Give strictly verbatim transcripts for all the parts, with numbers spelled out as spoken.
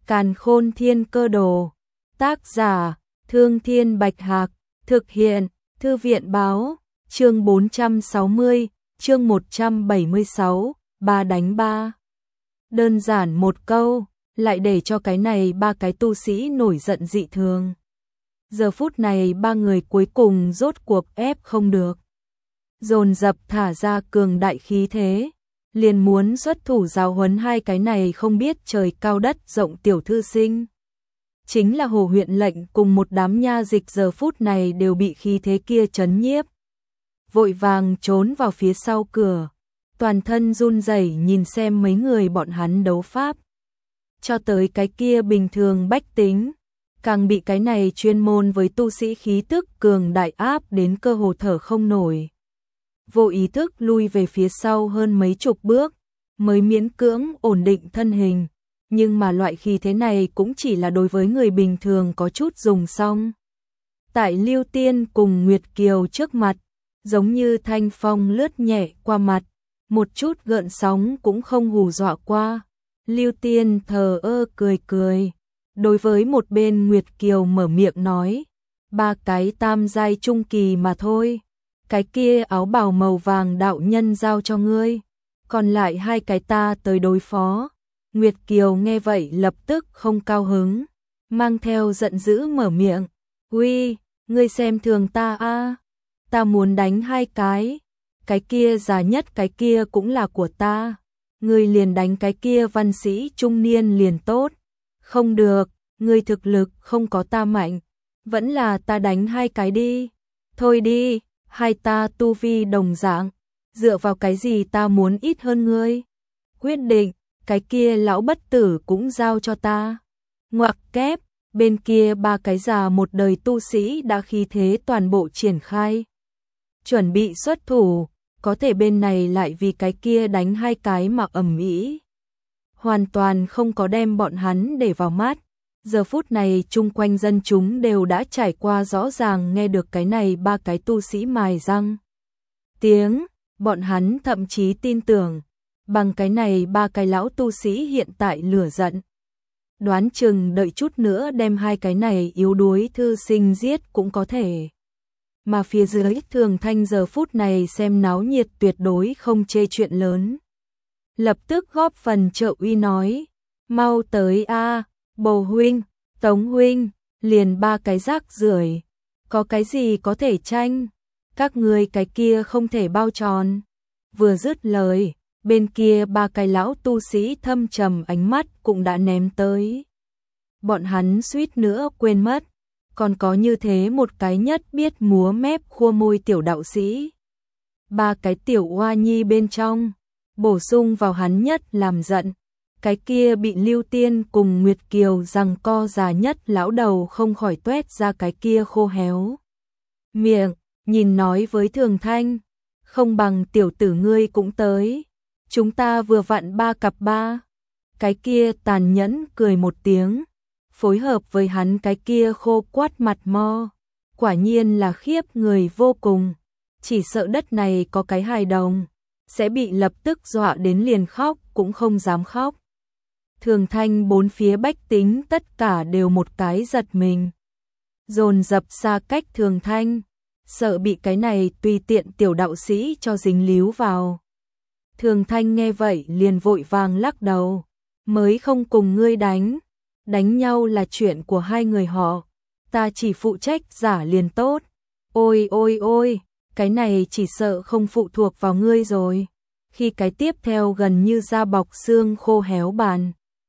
Càn Khôn Thiên Cơ Đồ. Tác giả: Thương Thiên Bạch Hạc. Thực hiện: Thư viện báo. Chương bốn trăm sáu mươi, chương một trăm bảy mươi sáu, ba đánh ba. Đơn giản một câu, lại để cho cái này ba cái tu sĩ nổi giận dị thường. Giờ phút này ba người cuối cùng rốt cuộc ép không được, dồn dập thả ra cường đại khí thế, liền muốn xuất thủ giáo huấn hai cái này không biết trời cao đất rộng tiểu thư sinh. Chính là Hồ huyện lệnh cùng một đám nha dịch giờ phút này đều bị khí thế kia chấn nhiếp, vội vàng trốn vào phía sau cửa, toàn thân run rẩy nhìn xem mấy người bọn hắn đấu pháp. Cho tới cái kia bình thường bách tính, càng bị cái này chuyên môn với tu sĩ khí tức cường đại áp đến cơ hồ thở không nổi. Vô ý thức lui về phía sau hơn mấy chục bước, mới miễn cưỡng ổn định thân hình, nhưng mà loại khí thế này cũng chỉ là đối với người bình thường có chút dùng xong. Tại Lưu Tiên cùng Nguyệt Kiều trước mặt, giống như thanh phong lướt nhẹ qua mặt, một chút gợn sóng cũng không hù dọa qua. Lưu Tiên thờ ơ cười cười, đối với một bên Nguyệt Kiều mở miệng nói, ba cái tam giai trung kỳ mà thôi, cái kia áo bào màu vàng đạo nhân giao cho ngươi, còn lại hai cái ta tới đối phó. Nguyệt Kiều nghe vậy lập tức không cao hứng, mang theo giận dữ mở miệng, uy, ngươi xem thường ta a, ta muốn đánh hai cái, cái kia già nhất cái kia cũng là của ta, ngươi liền đánh cái kia văn sĩ trung niên liền tốt. Không được, ngươi thực lực không có ta mạnh, vẫn là ta đánh hai cái đi. Thôi đi, hai ta tu vi đồng dạng, dựa vào cái gì ta muốn ít hơn ngươi. Quyết định, cái kia lão bất tử cũng giao cho ta. Ngoặc kép, bên kia ba cái già một đời tu sĩ đã khí thế toàn bộ triển khai, chuẩn bị xuất thủ, có thể bên này lại vì cái kia đánh hai cái mà ầm ĩ, hoàn toàn không có đem bọn hắn để vào mắt. Giờ phút này chung quanh dân chúng đều đã trải qua rõ ràng nghe được cái này ba cái tu sĩ mài răng tiếng, bọn hắn thậm chí tin tưởng, bằng cái này ba cái lão tu sĩ hiện tại lửa giận, đoán chừng đợi chút nữa đem hai cái này yếu đuối thư sinh giết cũng có thể. Mà phía dưới Thường Thanh giờ phút này xem náo nhiệt tuyệt đối không chê chuyện lớn, lập tức góp phần trợ uy nói, mau tới a, Bồ huynh, Tống huynh, liền ba cái rác rưởi, có cái gì có thể tranh, các ngươi cái kia không thể bao tròn. Vừa dứt lời, bên kia ba cái lão tu sĩ thâm trầm ánh mắt cũng đã ném tới. Bọn hắn suýt nữa quên mất, còn có như thế một cái nhất biết múa mép khua môi tiểu đạo sĩ. Ba cái tiểu oa nhi bên trong, bổ sung vào hắn nhất làm giận, cái kia bị Lưu Tiên cùng Nguyệt Kiều giằng co già nhất lão đầu không khỏi tuét ra cái kia khô héo miệng, nhìn nói với Thường Thanh, không bằng tiểu tử ngươi cũng tới, chúng ta vừa vặn ba cặp ba. Cái kia tàn nhẫn cười một tiếng, phối hợp với hắn cái kia khô quát mặt mo, quả nhiên là khiếp người vô cùng, chỉ sợ đất này có cái hài đồng, sẽ bị lập tức dọa đến liền khóc cũng không dám khóc. Thường Thanh bốn phía bách tính tất cả đều một cái giật mình, dồn dập xa cách Thường Thanh, sợ bị cái này tùy tiện tiểu đạo sĩ cho dính líu vào. Thường Thanh nghe vậy liền vội vàng lắc đầu, mới không cùng ngươi đánh, đánh nhau là chuyện của hai người họ, ta chỉ phụ trách giả liền tốt. Ôi ôi ôi, cái này chỉ sợ không phụ thuộc vào ngươi rồi. Khi cái tiếp theo gần như da bọc xương khô héo bàn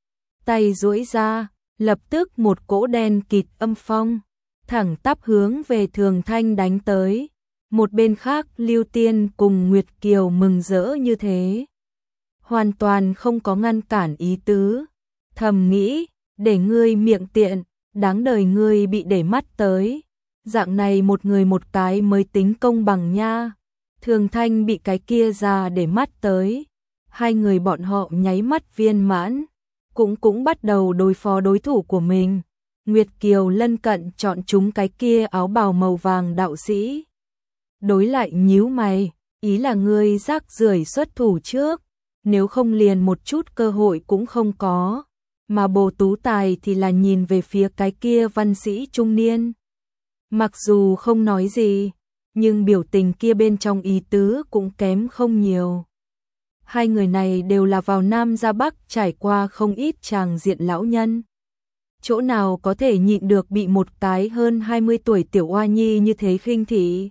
tay duỗi ra, lập tức một cỗ đen kịt âm phong thẳng tắp hướng về Thường Thanh đánh tới. Một bên khác Lưu Tiên cùng Nguyệt Kiều mừng rỡ như thế, hoàn toàn không có ngăn cản ý tứ, thầm nghĩ, để ngươi miệng tiện, đáng đời ngươi bị để mắt tới, dạng này một người một cái mới tính công bằng nha. Thường Thanh bị cái kia ra để mắt tới, hai người bọn họ nháy mắt viên mãn, cũng cũng bắt đầu đối phó đối thủ của mình. Nguyệt Kiều lân cận chọn chúng cái kia áo bào màu vàng đạo sĩ, đối lại nhíu mày, ý là ngươi rác rưởi xuất thủ trước, nếu không liền một chút cơ hội cũng không có. mà Bồ Tú Tài thì là nhìn về phía cái kia văn sĩ trung niên. Mặc dù không nói gì, nhưng biểu tình kia bên trong ý tứ cũng kém không nhiều. Hai người này đều là vào Nam ra Bắc trải qua không ít tràng diện lão nhân. Chỗ nào có thể nhịn được bị một cái hơn hai mươi tuổi tiểu oa nhi như thế khinh thị.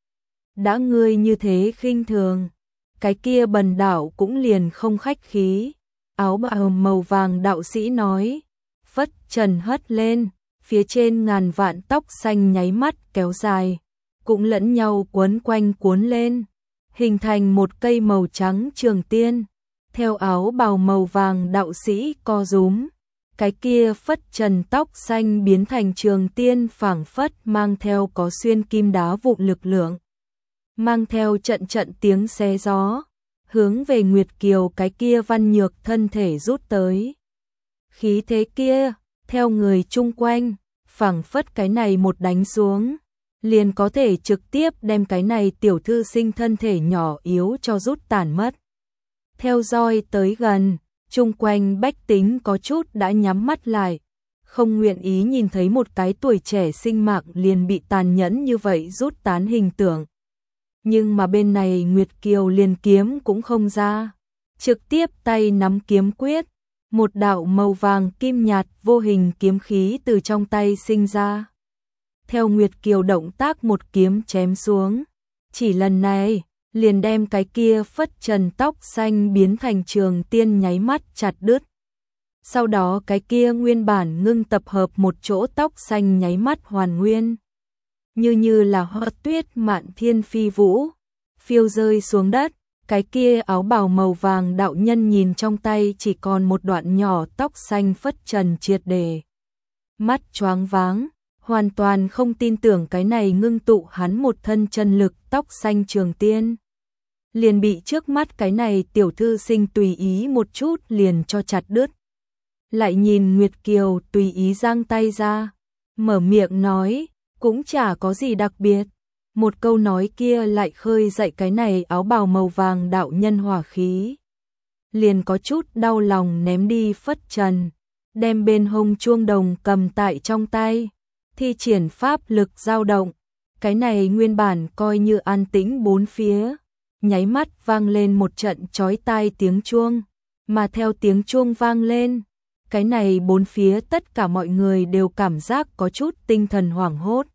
Đã ngươi như thế khinh thường, cái kia bần đạo cũng liền không khách khí. Áo bào màu vàng đạo sĩ nói, phất trần hất lên, phía trên ngàn vạn tóc xanh nháy mắt kéo dài, cũng lẫn nhau quấn quanh cuốn lên, hình thành một cây màu trắng trường tiên. Theo áo bào màu vàng đạo sĩ co rúm, cái kia phất trần tóc xanh biến thành trường tiên phảng phất mang theo có xuyên kim đá vụn lực lượng, mang theo trận trận tiếng xé gió, hướng về Nguyệt Kiều cái kia văn nhược thân thể rút tới. Khí thế kia, theo người chung quanh, phảng phất cái này một đánh xuống, liền có thể trực tiếp đem cái này tiểu thư sinh thân thể nhỏ yếu cho rút tàn mất. Theo roi tới gần, chung quanh bách tính có chút đã nhắm mắt lại, không nguyện ý nhìn thấy một cái tuổi trẻ sinh mạng liền bị tàn nhẫn như vậy rút tán hình tượng. Nhưng mà bên này Nguyệt Kiều liền kiếm cũng không ra, trực tiếp tay nắm kiếm quyết, một đạo màu vàng kim nhạt vô hình kiếm khí từ trong tay sinh ra. Theo Nguyệt Kiều động tác một kiếm chém xuống, chỉ lần này, liền đem cái kia phất trần tóc xanh biến thành trường tiên nháy mắt chặt đứt. Sau đó cái kia nguyên bản ngưng tập hợp một chỗ tóc xanh nháy mắt hoàn nguyên. Như như là hoa tuyết mạn thiên phi vũ, phiêu rơi xuống đất, cái kia áo bào màu vàng đạo nhân nhìn trong tay chỉ còn một đoạn nhỏ tóc xanh phất trần triệt để. Mắt choáng váng, hoàn toàn không tin tưởng cái này ngưng tụ hắn một thân chân lực tóc xanh trường tiên. Liền bị trước mắt cái này tiểu thư sinh tùy ý một chút liền cho chặt đứt. Lại nhìn Nguyệt Kiều tùy ý giang tay ra, mở miệng nói, cũng chả có gì đặc biệt. Một câu nói kia lại khơi dậy cái này áo bào màu vàng đạo nhân hỏa khí. Liền có chút đau lòng ném đi phất trần, đem bên hông chuông đồng cầm tại trong tay, thi triển pháp lực dao động. Cái này nguyên bản coi như an tĩnh bốn phía, nháy mắt vang lên một trận chói tai tiếng chuông, mà theo tiếng chuông vang lên, cái này bốn phía tất cả mọi người đều cảm giác có chút tinh thần hoảng hốt.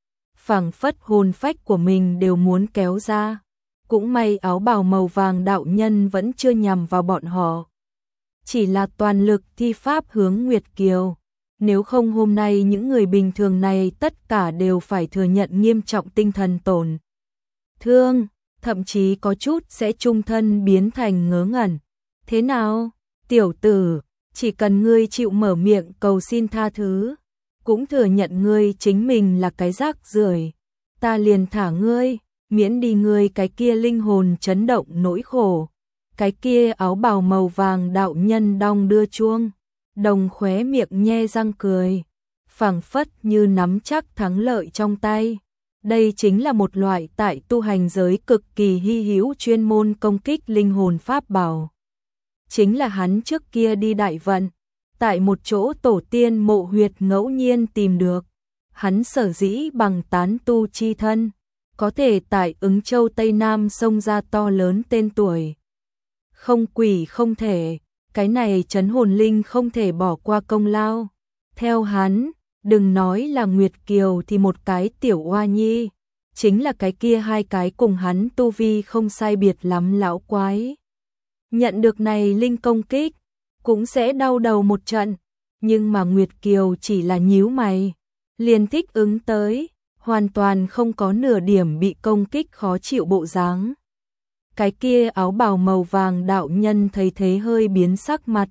Phảng phất hồn phách của mình đều muốn kéo ra. Cũng may áo bào màu vàng đạo nhân vẫn chưa nhằm vào bọn họ. Chỉ là toàn lực thi pháp hướng Nguyệt Kiều. Nếu không hôm nay những người bình thường này tất cả đều phải thừa nhận nghiêm trọng tinh thần tổn thương, thậm chí có chút sẽ trung thân biến thành ngớ ngẩn. Thế nào, tiểu tử, chỉ cần ngươi chịu mở miệng cầu xin tha thứ, cũng thừa nhận ngươi chính mình là cái rác rưởi, ta liền thả ngươi, miễn đi ngươi cái kia linh hồn chấn động nỗi khổ. Cái kia áo bào màu vàng đạo nhân đong đưa chuông, đồng khóe miệng nhe răng cười, phảng phất như nắm chắc thắng lợi trong tay. Đây chính là một loại tại tu hành giới cực kỳ hy hữu chuyên môn công kích linh hồn pháp bảo. Chính là hắn trước kia đi đại vận, tại một chỗ tổ tiên mộ huyệt ngẫu nhiên tìm được. Hắn sở dĩ bằng tán tu chi thân, có thể tại Ứng Châu Tây Nam xông ra to lớn tên tuổi. Không quỷ không thể, cái này trấn hồn linh không thể bỏ qua công lao. Theo hắn, đừng nói là Nguyệt Kiều thì một cái tiểu oa nhi, chính là cái kia hai cái cùng hắn tu vi không sai biệt lắm lão quái. Nhận được này linh công kích, cũng sẽ đau đầu một trận, nhưng mà Nguyệt Kiều chỉ là nhíu mày, liền thích ứng tới, hoàn toàn không có nửa điểm bị công kích khó chịu bộ dáng. Cái kia áo bào màu vàng đạo nhân thấy thế hơi biến sắc mặt,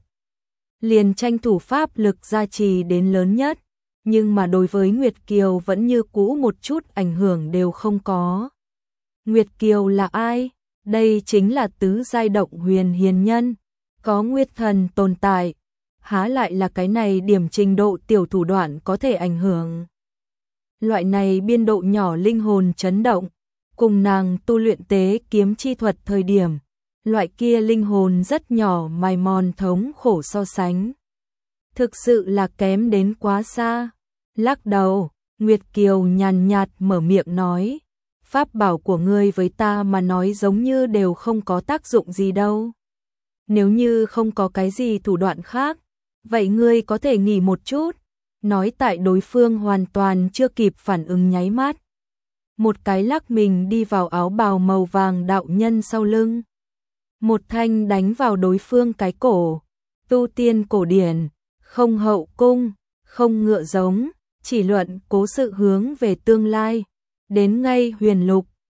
liền tranh thủ pháp lực gia trì đến lớn nhất, nhưng mà đối với Nguyệt Kiều vẫn như cũ một chút ảnh hưởng đều không có. Nguyệt Kiều là ai? Đây chính là tứ giai động huyền hiền nhân, có Nguyệt thần tồn tại, há lại là cái này điểm trình độ tiểu thủ đoạn có thể ảnh hưởng. Loại này biên độ nhỏ linh hồn chấn động, cùng nàng tu luyện tế kiếm chi thuật thời điểm, loại kia linh hồn rất nhỏ mài mòn thống khổ so sánh. thực sự là kém đến quá xa. Lắc đầu, Nguyệt Kiều nhàn nhạt mở miệng nói, pháp bảo của ngươi với ta mà nói giống như đều không có tác dụng gì đâu. Nếu như không có cái gì thủ đoạn khác, vậy ngươi có thể nghỉ một chút. Nói tại đối phương hoàn toàn chưa kịp phản ứng nháy mắt. Một cái lắc mình đi vào áo bào màu vàng đạo nhân sau lưng. Một thanh đánh vào đối phương cái cổ. Tu tiên cổ điển, không hậu cung, không ngựa giống, chỉ luận cố sự hướng về tương lai. Đến ngay huyền lục,